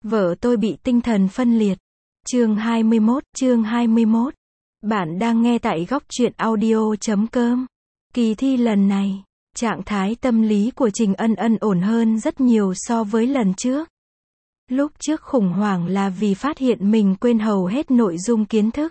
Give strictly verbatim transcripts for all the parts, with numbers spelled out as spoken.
Vợ tôi bị tinh thần phân liệt. Chương hai mươi mốt, chương hai mươi mốt. Bạn đang nghe tại góc truyện audio chấm com. Kỳ thi lần này, trạng thái tâm lý của Trình Ân Ân ổn hơn rất nhiều so với lần trước. Lúc trước khủng hoảng là vì phát hiện mình quên hầu hết nội dung kiến thức.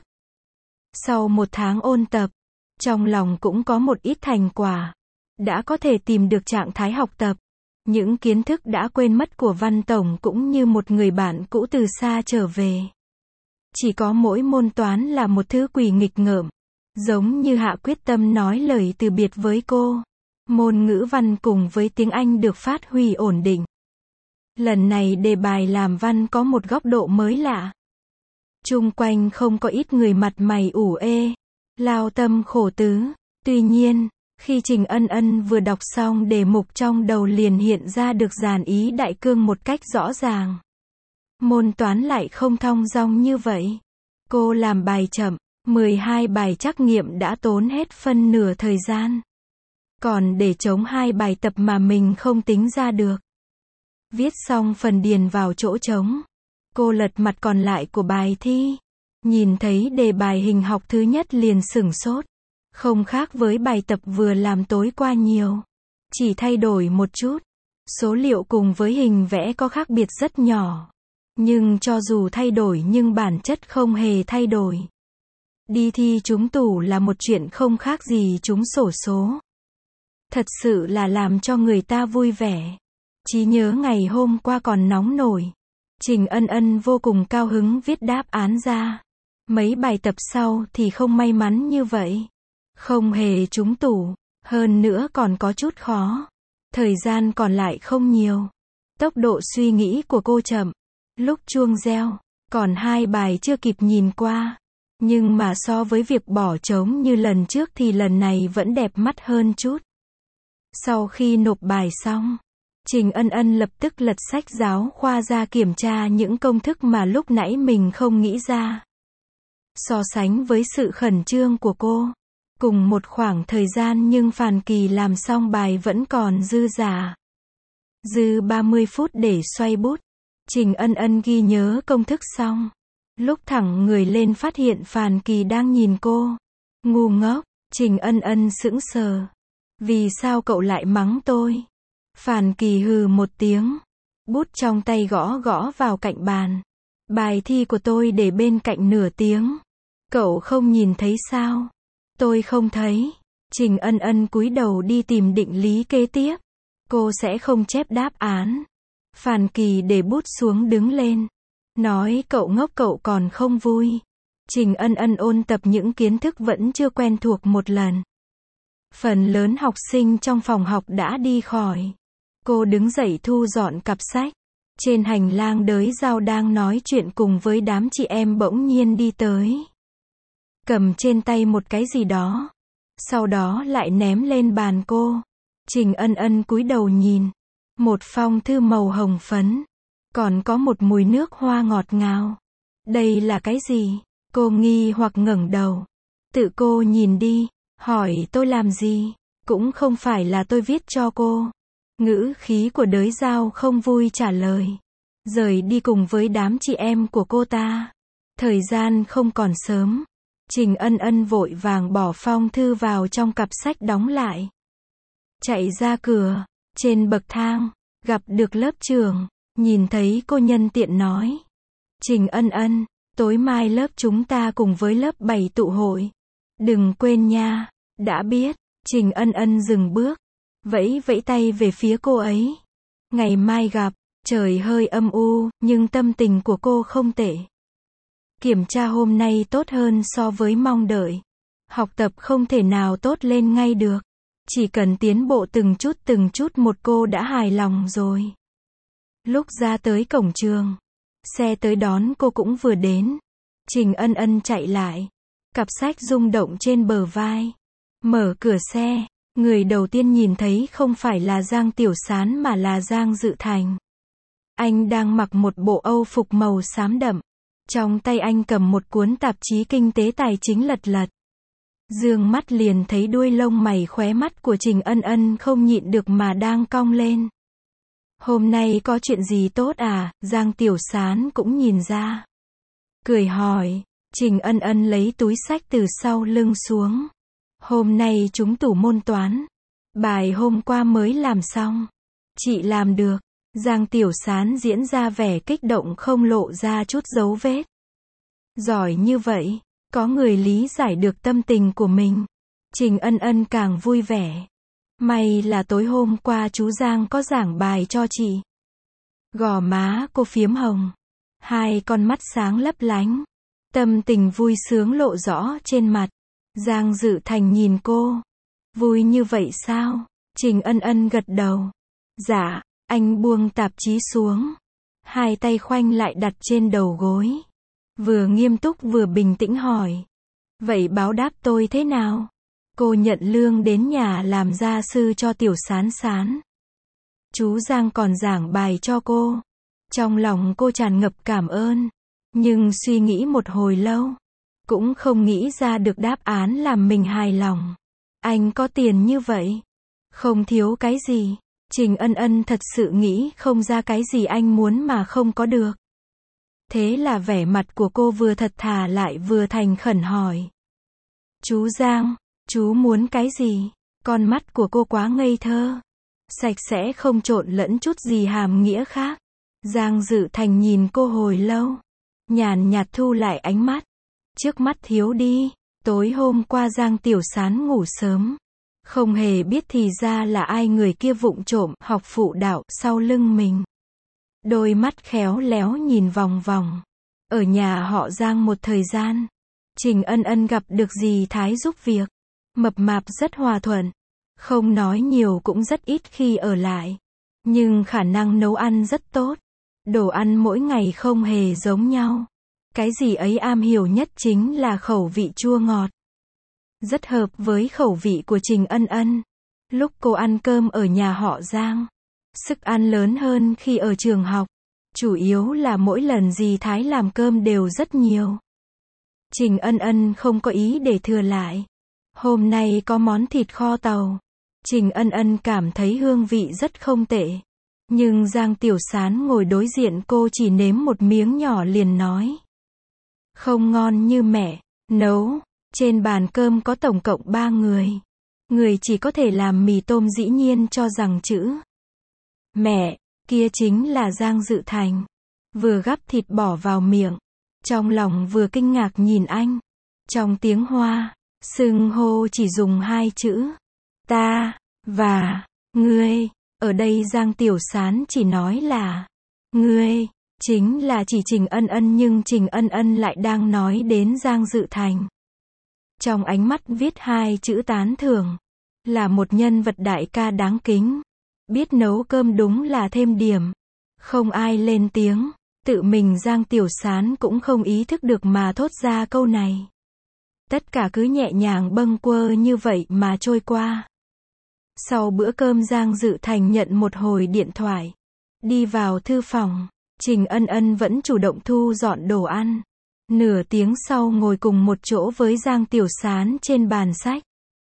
Sau một tháng ôn tập, trong lòng cũng có một ít thành quả. Đã có thể tìm được trạng thái học tập. Những kiến thức đã quên mất của Văn Tổng cũng như một người bạn cũ từ xa trở về. Chỉ có mỗi môn toán là một thứ quỷ nghịch ngợm. Giống như hạ quyết tâm nói lời từ biệt với cô. Môn ngữ văn cùng với tiếng Anh được phát huy ổn định. Lần này đề bài làm văn có một góc độ mới lạ. Chung quanh không có ít người mặt mày ủ ê, lao tâm khổ tứ. Tuy nhiên, khi Trình Ân Ân vừa đọc xong đề mục trong đầu liền hiện ra được dàn ý đại cương một cách rõ ràng. Môn toán lại không thong dong như vậy. Cô làm bài chậm, mười hai bài trắc nghiệm đã tốn hết phân nửa thời gian. Còn để chống hai bài tập mà mình không tính ra được. Viết xong phần điền vào chỗ trống. Cô lật mặt còn lại của bài thi. Nhìn thấy đề bài hình học thứ nhất liền sửng sốt. Không khác với bài tập vừa làm tối qua nhiều. Chỉ thay đổi một chút. Số liệu cùng với hình vẽ có khác biệt rất nhỏ. Nhưng cho dù thay đổi nhưng bản chất không hề thay đổi. Đi thi trúng tủ là một chuyện không khác gì trúng xổ số. Thật sự là làm cho người ta vui vẻ. Trí nhớ ngày hôm qua còn nóng nổi. Trình Ân Ân vô cùng cao hứng viết đáp án ra. Mấy bài tập sau thì không may mắn như vậy. Không hề trúng tủ, hơn nữa còn có chút khó. Thời gian còn lại không nhiều. Tốc độ suy nghĩ của cô chậm. Lúc chuông reo, còn hai bài chưa kịp nhìn qua. Nhưng mà so với việc bỏ trống như lần trước thì lần này vẫn đẹp mắt hơn chút. Sau khi nộp bài xong, Trình Ân Ân lập tức lật sách giáo khoa ra kiểm tra những công thức mà lúc nãy mình không nghĩ ra. So sánh với sự khẩn trương của cô, cùng một khoảng thời gian nhưng Phàn Kỳ làm xong bài vẫn còn dư dả. Dư ba mươi phút để xoay bút. Trình Ân Ân ghi nhớ công thức xong. Lúc thẳng người lên phát hiện Phàn Kỳ đang nhìn cô. Ngu ngốc, Trình Ân Ân sững sờ. Vì sao cậu lại mắng tôi? Phàn Kỳ hừ một tiếng. Bút trong tay gõ gõ vào cạnh bàn. Bài thi của tôi để bên cạnh nửa tiếng. Cậu không nhìn thấy sao? Tôi không thấy. Trình Ân Ân cúi đầu đi tìm định lý kế tiếp. Cô sẽ không chép đáp án. Phàn Kỳ để bút xuống đứng lên. Nói cậu ngốc cậu còn không vui. Trình Ân Ân ôn tập những kiến thức vẫn chưa quen thuộc một lần. Phần lớn học sinh trong phòng học đã đi khỏi. Cô đứng dậy thu dọn cặp sách. Trên hành lang Đới Giao đang nói chuyện cùng với đám chị em bỗng nhiên đi tới. Cầm trên tay một cái gì đó. Sau đó lại ném lên bàn cô. Trình Ân Ân cúi đầu nhìn. Một phong thư màu hồng phấn. Còn có một mùi nước hoa ngọt ngào. Đây là cái gì? Cô nghi hoặc ngẩng đầu. Tự cô nhìn đi. Hỏi tôi làm gì? Cũng không phải là tôi viết cho cô. Ngữ khí của Đới Giao không vui trả lời. Rời đi cùng với đám chị em của cô ta. Thời gian không còn sớm. Trình Ân Ân vội vàng bỏ phong thư vào trong cặp sách đóng lại. Chạy ra cửa. Trên bậc thang, gặp được lớp trưởng. Nhìn thấy cô nhân tiện nói. Trình Ân Ân, tối mai lớp chúng ta cùng với lớp bảy tụ hội. Đừng quên nha. Đã biết. Trình Ân Ân dừng bước. Vẫy vẫy tay về phía cô ấy. Ngày mai gặp. Trời hơi âm u, nhưng tâm tình của cô không tệ. Kiểm tra hôm nay tốt hơn so với mong đợi. Học tập không thể nào tốt lên ngay được. Chỉ cần tiến bộ từng chút từng chút một cô đã hài lòng rồi. Lúc ra tới cổng trường, xe tới đón cô cũng vừa đến. Trình Ân Ân chạy lại. Cặp sách rung động trên bờ vai. Mở cửa xe. Người đầu tiên nhìn thấy không phải là Giang Tiểu Sán mà là Giang Dự Thành. Anh đang mặc một bộ âu phục màu xám đậm. Trong tay anh cầm một cuốn tạp chí kinh tế tài chính lật lật. Dương mắt liền thấy đuôi lông mày khóe mắt của Trình Ân Ân không nhịn được mà đang cong lên. Hôm nay có chuyện gì tốt à? Giang Tiểu Sán cũng nhìn ra. Cười hỏi. Trình Ân Ân lấy túi xách từ sau lưng xuống. Hôm nay chúng tủ môn toán. Bài hôm qua mới làm xong. Chị làm được. Giang Tiểu Sán diễn ra vẻ kích động không lộ ra chút dấu vết. Giỏi như vậy, có người lý giải được tâm tình của mình. Trình Ân Ân càng vui vẻ. May là tối hôm qua chú Giang có giảng bài cho chị. Gò má cô phiếm hồng. Hai con mắt sáng lấp lánh. Tâm tình vui sướng lộ rõ trên mặt. Giang Dự Thành nhìn cô. Vui như vậy sao? Trình Ân Ân gật đầu. Dạ, anh buông tạp chí xuống. Hai tay khoanh lại đặt trên đầu gối. Vừa nghiêm túc vừa bình tĩnh hỏi. Vậy báo đáp tôi thế nào? Cô nhận lương đến nhà làm gia sư cho Tiểu Sán Sán. Chú Giang còn giảng bài cho cô. Trong lòng cô tràn ngập cảm ơn. Nhưng suy nghĩ một hồi lâu. Cũng không nghĩ ra được đáp án làm mình hài lòng. Anh có tiền như vậy. Không thiếu cái gì. Trình Ân Ân thật sự nghĩ không ra cái gì anh muốn mà không có được. Thế là vẻ mặt của cô vừa thật thà lại vừa thành khẩn hỏi. Chú Giang, chú muốn cái gì? Con mắt của cô quá ngây thơ. Sạch sẽ không trộn lẫn chút gì hàm nghĩa khác. Giang Dự Thành nhìn cô hồi lâu. Nhàn nhạt thu lại ánh mắt. Trước mắt thiếu đi. Tối hôm qua Giang Tiểu Sán ngủ sớm. Không hề biết thì ra là ai người kia vụng trộm học phụ đạo sau lưng mình. Đôi mắt khéo léo nhìn vòng vòng. Ở nhà họ Giang một thời gian. Trình Ân Ân gặp được dì Thái giúp việc. Mập mạp rất hòa thuận. Không nói nhiều cũng rất ít khi ở lại. Nhưng khả năng nấu ăn rất tốt. Đồ ăn mỗi ngày không hề giống nhau. Cái gì ấy am hiểu nhất chính là khẩu vị chua ngọt. Rất hợp với khẩu vị của Trình Ân Ân. Lúc cô ăn cơm ở nhà họ Giang, sức ăn lớn hơn khi ở trường học. Chủ yếu là mỗi lần dì Thái làm cơm đều rất nhiều. Trình Ân Ân không có ý để thừa lại. Hôm nay có món thịt kho tàu. Trình Ân Ân cảm thấy hương vị rất không tệ. Nhưng Giang Tiểu Sán ngồi đối diện cô chỉ nếm một miếng nhỏ liền nói. Không ngon như mẹ nấu. Trên bàn cơm có tổng cộng ba người. Người chỉ có thể làm mì tôm dĩ nhiên cho rằng chữ mẹ, kia chính là Giang Dự Thành. Vừa gắp thịt bỏ vào miệng. Trong lòng vừa kinh ngạc nhìn anh. Trong tiếng Hoa, xưng hô chỉ dùng hai chữ. Ta, và, ngươi. Ở đây Giang Tiểu Sán chỉ nói là ngươi. Chính là chỉ Trình Ân Ân nhưng Trình Ân Ân lại đang nói đến Giang Dự Thành. Trong ánh mắt viết hai chữ tán thưởng. Là một nhân vật đại ca đáng kính. Biết nấu cơm đúng là thêm điểm. Không ai lên tiếng. Tự mình Giang Tiểu Sán cũng không ý thức được mà thốt ra câu này. Tất cả cứ nhẹ nhàng bâng quơ như vậy mà trôi qua. Sau bữa cơm Giang Dự Thành nhận một hồi điện thoại. Đi vào thư phòng. Trình Ân Ân vẫn chủ động thu dọn đồ ăn. Nửa tiếng sau ngồi cùng một chỗ với Giang Tiểu Sán trên bàn sách.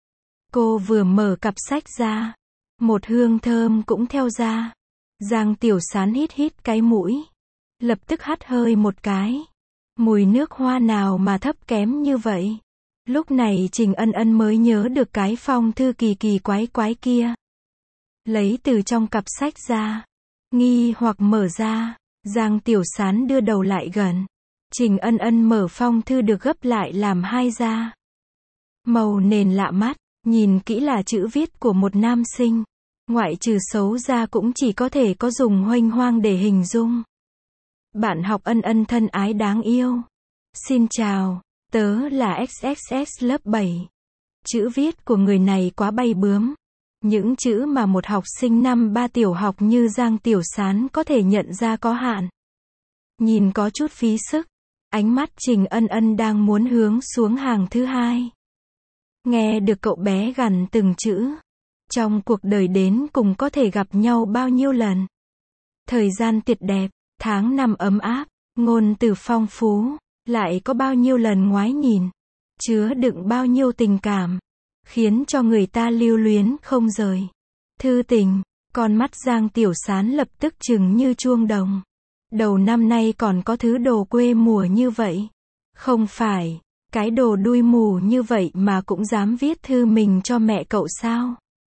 Cô vừa mở cặp sách ra. Một hương thơm cũng theo ra. Giang Tiểu Sán hít hít cái mũi. Lập tức hắt hơi một cái. Mùi nước hoa nào mà thấp kém như vậy. Lúc này Trình Ân Ân mới nhớ được cái phong thư kỳ kỳ quái quái kia. Lấy từ trong cặp sách ra. Nghi hoặc mở ra. Giang Tiểu Sán đưa đầu lại gần. Trình Ân Ân mở phong thư được gấp lại làm hai ra. Màu nền lạ mắt. Nhìn kỹ là chữ viết của một nam sinh. Ngoại trừ xấu ra cũng chỉ có thể có dùng huênh hoang để hình dung. Bạn học Ân Ân thân ái đáng yêu. Xin chào, tớ là ích ích ích lớp bảy. Chữ viết của người này quá bay bướm. Những chữ mà một học sinh năm ba tiểu học như Giang Tiểu Sán có thể nhận ra có hạn. Nhìn có chút phí sức. Ánh mắt Trình Ân Ân đang muốn hướng xuống hàng thứ hai. Nghe được cậu bé gằn từng chữ. Trong cuộc đời đến cùng có thể gặp nhau bao nhiêu lần. Thời gian tuyệt đẹp, tháng năm ấm áp, ngôn từ phong phú, lại có bao nhiêu lần ngoái nhìn. Chứa đựng bao nhiêu tình cảm. Khiến cho người ta lưu luyến không rời. Thư tình, Con mắt Giang Tiểu Sán lập tức trừng như chuông đồng. Đầu năm nay còn có thứ đồ quê mùa như vậy. Không phải, cái đồ đuôi mù như vậy mà cũng dám viết thư mình cho mẹ cậu sao?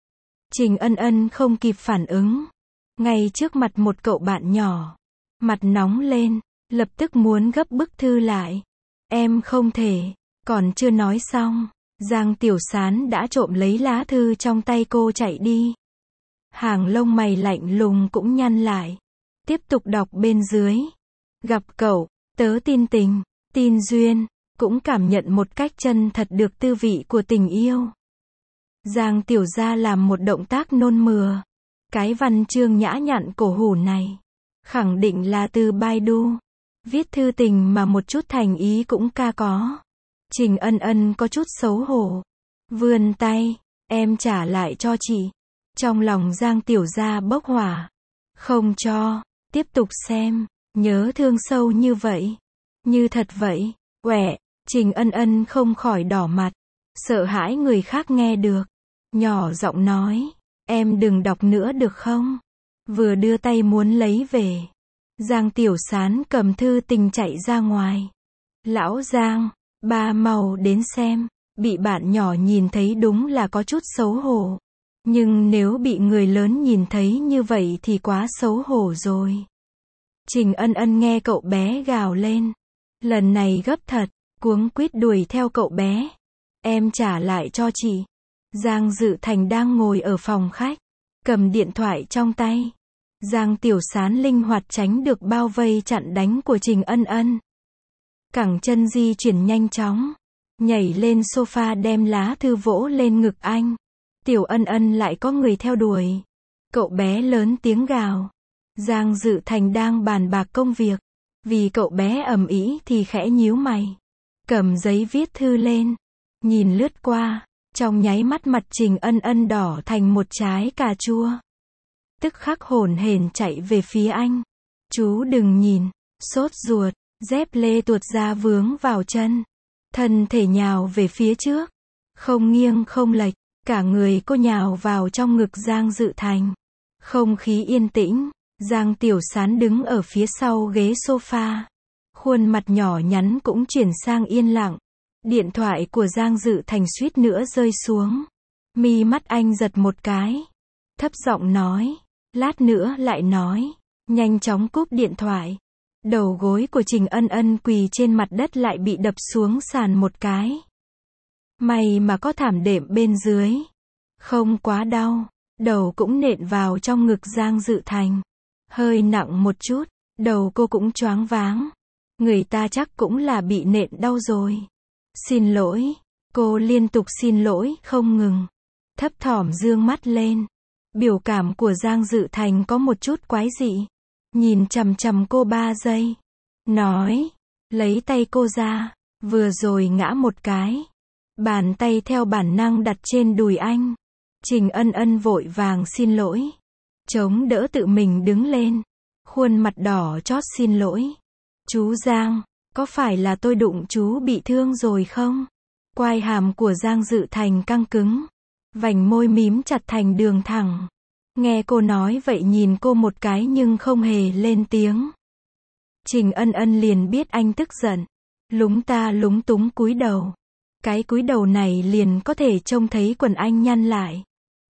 Trình Ân Ân không kịp phản ứng. Ngay trước mặt một cậu bạn nhỏ. Mặt nóng lên, lập tức muốn gấp bức thư lại. Em không thể, còn chưa nói xong. Giang Tiểu Sán đã trộm lấy lá thư trong tay cô chạy đi. Hàng lông mày lạnh lùng cũng nhăn lại. Tiếp tục đọc bên dưới. Gặp cậu, tớ tin tình, tin duyên, cũng cảm nhận một cách chân thật được tư vị của tình yêu. Giang Tiểu Gia làm một động tác nôn mửa. Cái văn chương nhã nhặn cổ hủ này, khẳng định là từ Baidu. Viết thư tình mà một chút thành ý cũng ca có. Trình Ân Ân có chút xấu hổ. Vươn tay, em trả lại cho chị. Trong lòng Giang Tiểu Gia bốc hỏa. Không cho, tiếp tục xem, nhớ thương sâu như vậy. Như thật vậy, quẹ, Trình Ân Ân không khỏi đỏ mặt. Sợ hãi người khác nghe được. Nhỏ giọng nói, em đừng đọc nữa được không? Vừa đưa tay muốn lấy về. Giang Tiểu Sán cầm thư tình chạy ra ngoài. Lão Giang, ba mau đến xem. Bị bạn nhỏ nhìn thấy đúng là có chút xấu hổ. Nhưng nếu bị người lớn nhìn thấy như vậy thì quá xấu hổ rồi. Trình Ân Ân nghe cậu bé gào lên. Lần này gấp thật, cuống quýt đuổi theo cậu bé. Em trả lại cho chị. Giang Dự Thành đang ngồi ở phòng khách, cầm điện thoại trong tay. Giang Tiểu Sán linh hoạt tránh được bao vây chặn đánh của Trình Ân Ân. Cẳng chân di chuyển nhanh chóng, nhảy lên sofa đem lá thư vỗ lên ngực anh. Tiểu Ân Ân lại có người theo đuổi. Cậu bé lớn tiếng gào. Giang Dự Thành đang bàn bạc công việc. Vì cậu bé ầm ĩ thì khẽ nhíu mày. Cầm giấy viết thư lên. Nhìn lướt qua. Trong nháy mắt mặt Trình Ân Ân đỏ thành một trái cà chua. Tức khắc hổn hển chạy về phía anh. Chú đừng nhìn. Sốt ruột. Dép lê tuột ra vướng vào chân. Thân thể nhào về phía trước. Không nghiêng không lệch. Cả người cô nhào vào trong ngực Giang Dự Thành. Không khí yên tĩnh. Giang Tiểu Sán đứng ở phía sau ghế sofa. Khuôn mặt nhỏ nhắn cũng chuyển sang yên lặng. Điện thoại của Giang Dự Thành suýt nữa rơi xuống. Mi mắt anh giật một cái. Thấp giọng nói. Lát nữa lại nói. Nhanh chóng cúp điện thoại. Đầu gối của Trình Ân Ân quỳ trên mặt đất lại bị đập xuống sàn một cái. May mà có thảm đệm bên dưới. Không quá đau. Đầu cũng nện vào trong ngực Giang Dự Thành. Hơi nặng một chút. Đầu cô cũng choáng váng. Người ta chắc cũng là bị nện đau rồi. Xin lỗi. Cô liên tục xin lỗi không ngừng. Thấp thỏm dương mắt lên. Biểu cảm của Giang Dự Thành có một chút quái dị. Nhìn chằm chằm cô ba giây. Nói. Lấy tay cô ra. Vừa rồi ngã một cái. Bàn tay theo bản năng đặt trên đùi anh. Trình Ân Ân vội vàng xin lỗi. Chống đỡ tự mình đứng lên. Khuôn mặt đỏ chót xin lỗi. Chú Giang, có phải là tôi đụng chú bị thương rồi không? Quai hàm của Giang Dự Thành căng cứng. Vành môi mím chặt thành đường thẳng. Nghe cô nói vậy nhìn cô một cái nhưng không hề lên tiếng. Trình Ân Ân liền biết anh tức giận. Lúng ta lúng túng cúi đầu. Cái cúi đầu này liền có thể trông thấy quần anh nhăn lại.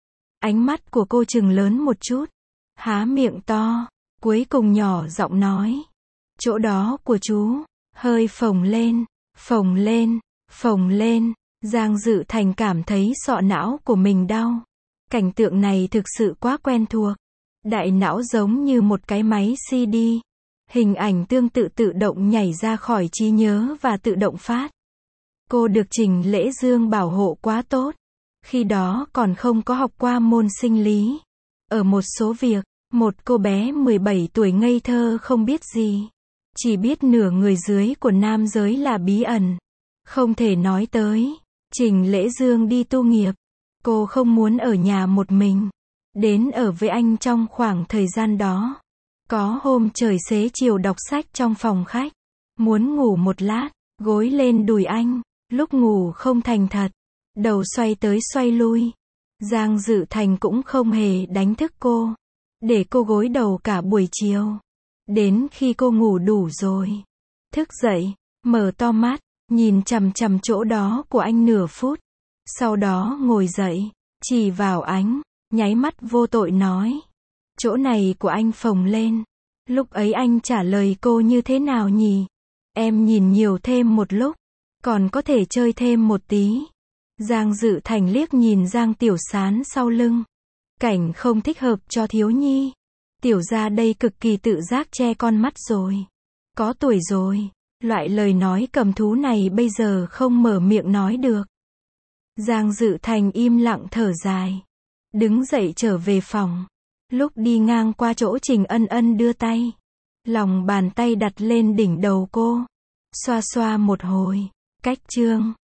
Ánh mắt của cô trừng lớn một chút. Há miệng to. Cuối cùng nhỏ giọng nói. Chỗ đó của chú. Hơi phồng lên. Phồng lên. Phồng lên. Giang Dự Thành cảm thấy sọ não của mình đau. Cảnh tượng này thực sự quá quen thuộc. Đại não giống như một cái máy xê đê. Hình ảnh tương tự tự động nhảy ra khỏi trí nhớ và tự động phát. Cô được Trình Lễ Dương bảo hộ quá tốt. Khi đó còn không có học qua môn sinh lý. Ở một số việc, một cô bé mười bảy tuổi ngây thơ không biết gì. Chỉ biết nửa người dưới của nam giới là bí ẩn. Không thể nói tới. Trình Lễ Dương đi tu nghiệp. Cô không muốn ở nhà một mình. Đến ở với anh trong khoảng thời gian đó. Có hôm trời xế chiều đọc sách trong phòng khách. Muốn ngủ một lát, gối lên đùi anh. Lúc ngủ không thành thật. Đầu xoay tới xoay lui. Giang Dự Thành cũng không hề đánh thức cô, để cô gối đầu cả buổi chiều. Đến khi cô ngủ đủ rồi, thức dậy, mở to mắt, nhìn chằm chằm chỗ đó của anh nửa phút. Sau đó ngồi dậy, chỉ vào ánh, nháy mắt vô tội nói. Chỗ này của anh phồng lên. Lúc ấy anh trả lời cô như thế nào nhỉ? Em nhìn nhiều thêm một lúc, còn có thể chơi thêm một tí. Giang Dự Thành liếc nhìn Giang Tiểu Sán sau lưng. Cảnh không thích hợp cho thiếu nhi. Tiểu gia đây cực kỳ tự giác che con mắt rồi. Có tuổi rồi. Loại lời nói cầm thú này bây giờ không mở miệng nói được. Giang Dự Thành im lặng thở dài. Đứng dậy trở về phòng. Lúc đi ngang qua chỗ Trình Ân Ân đưa tay. Lòng bàn tay đặt lên đỉnh đầu cô. Xoa xoa một hồi. Cách chương.